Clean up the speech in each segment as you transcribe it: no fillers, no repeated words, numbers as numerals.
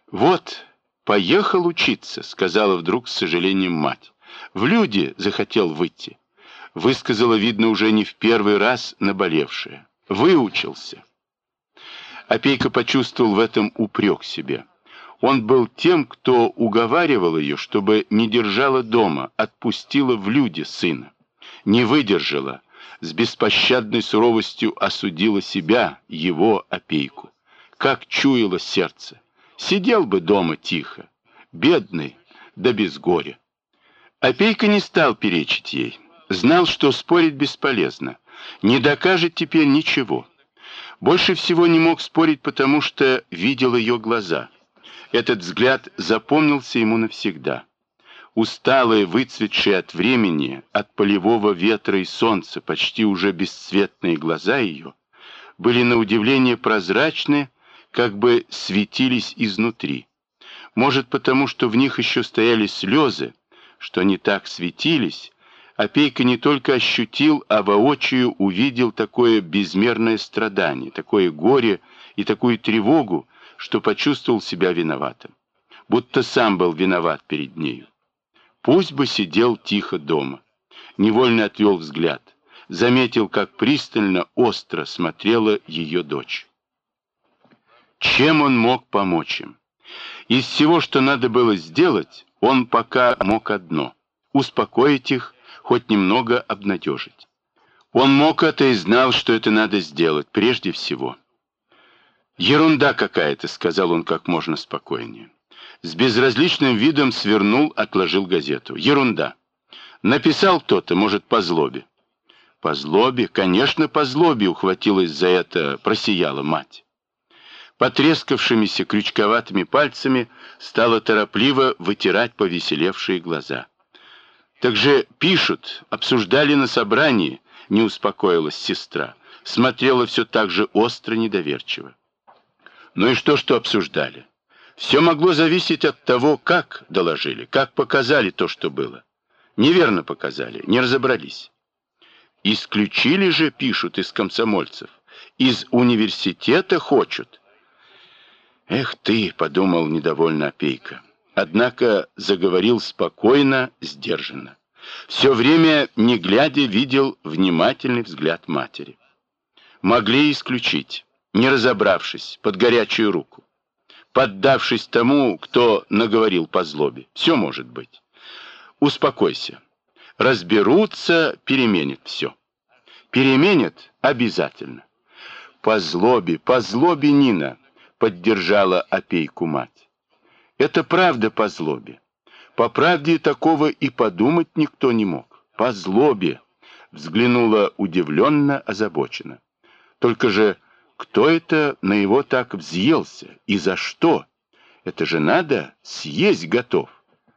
Вот, поехал учиться, сказала вдруг с сожалением мать. В люди захотел выйти. Высказала, видно, уже не в первый раз наболевшее. Выучился. Опейка почувствовал в этом упрек себе. Он был тем, кто уговаривал ее, чтобы не держала дома, отпустила в люди сына. Не выдержала, с беспощадной суровостью осудила себя, его, Опейку. Как чуяло сердце. Сидел бы дома тихо, бедный, да без горя. Опейка не стал перечить ей. Знал, что спорить бесполезно. Не докажет теперь ничего. Больше всего не мог спорить, потому что видел ее глаза. Этот взгляд запомнился ему навсегда. Усталые, выцветшие от времени, от полевого ветра и солнца, почти уже бесцветные глаза ее, были на удивление прозрачны, как бы светились изнутри. Может, потому что в них еще стояли слезы, что они так светились, Опейка не только ощутил, а воочию увидел такое безмерное страдание, такое горе и такую тревогу, что почувствовал себя виноватым. Будто сам был виноват перед нею. Пусть бы сидел тихо дома. Невольно отвел взгляд. Заметил, как пристально, остро смотрела ее дочь. Чем он мог помочь им? Из всего, что надо было сделать, он пока мог одно — успокоить их, хоть немного обнадежить. Он мог это и знал, что это надо сделать, прежде всего. «Ерунда какая-то», — сказал он как можно спокойнее. С безразличным видом свернул, отложил газету. «Ерунда. Написал кто-то, может, по злобе». «По злобе? Конечно, по злобе», — ухватилась за это, просияла мать. Потрескавшимися крючковатыми пальцами стала торопливо вытирать повеселевшие глаза. «Так же пишут, обсуждали на собрании», — не успокоилась сестра. Смотрела все так же остро, недоверчиво. «Ну и что обсуждали? Все могло зависеть от того, как доложили, как показали то, что было. Неверно показали, не разобрались. Исключили же, пишут, из комсомольцев. Из университета хочут». «Эх ты», — подумал недовольно Опейка. Однако заговорил спокойно, сдержанно. Все время, не глядя, видел внимательный взгляд матери. Могли исключить, не разобравшись, под горячую руку. Поддавшись тому, кто наговорил по злобе. Все может быть. Успокойся. Разберутся, переменят все. Переменят обязательно. По злобе, Нина, поддержала Опейку мать. Это правда по злобе. По правде такого и подумать никто не мог. По злобе, взглянула удивленно, озабоченно. Только же кто это на его так взъелся? И за что? Это же надо, съесть готов.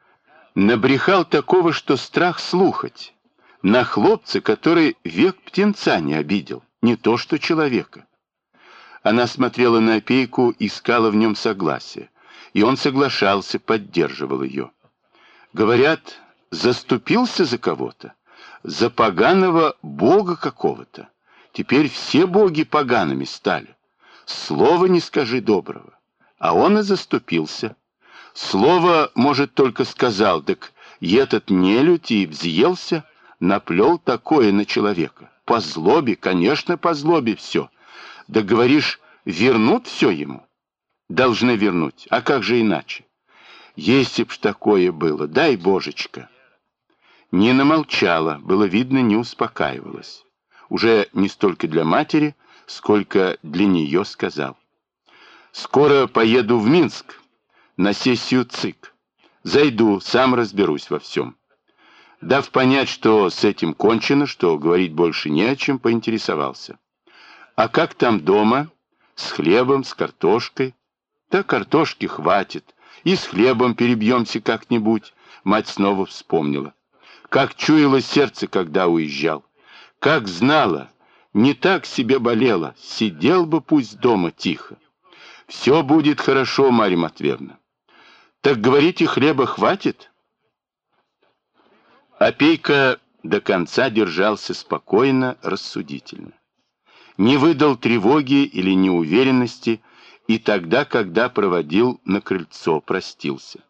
Набрехал такого, что страх слухать. На хлопца, который век птенца не обидел, не то что человека. Она смотрела на Опейку, искала в нем согласия. И он соглашался, поддерживал ее. Говорят, заступился за кого-то, за поганого бога какого-то. Теперь все боги погаными стали. Слова не скажи доброго. А он и заступился. Слово, может, только сказал, так и этот нелюдь и взъелся, наплел такое на человека. По злобе, конечно, по злобе все. Да говоришь, вернут все ему? Должны вернуть, а как же иначе? Если б ж такое было, дай божечка. Нина молчала, было видно, не успокаивалась. Уже не столько для матери, сколько для нее сказал. Скоро поеду в Минск на сессию ЦИК. Зайду, сам разберусь во всем. Дав понять, что с этим кончено, что говорить больше не о чем, поинтересовался. А как там дома? С хлебом, с картошкой? Да картошки хватит. И с хлебом перебьемся как-нибудь. Мать снова вспомнила. Как чуяло сердце, когда уезжал. Как знала, не так себе болела. Сидел бы пусть дома тихо. Все будет хорошо, Марья Матвеевна. Так говорите, хлеба хватит? Опейка до конца держался спокойно, рассудительно. Не выдал тревоги или неуверенности и тогда, когда проводил на крыльцо, простился.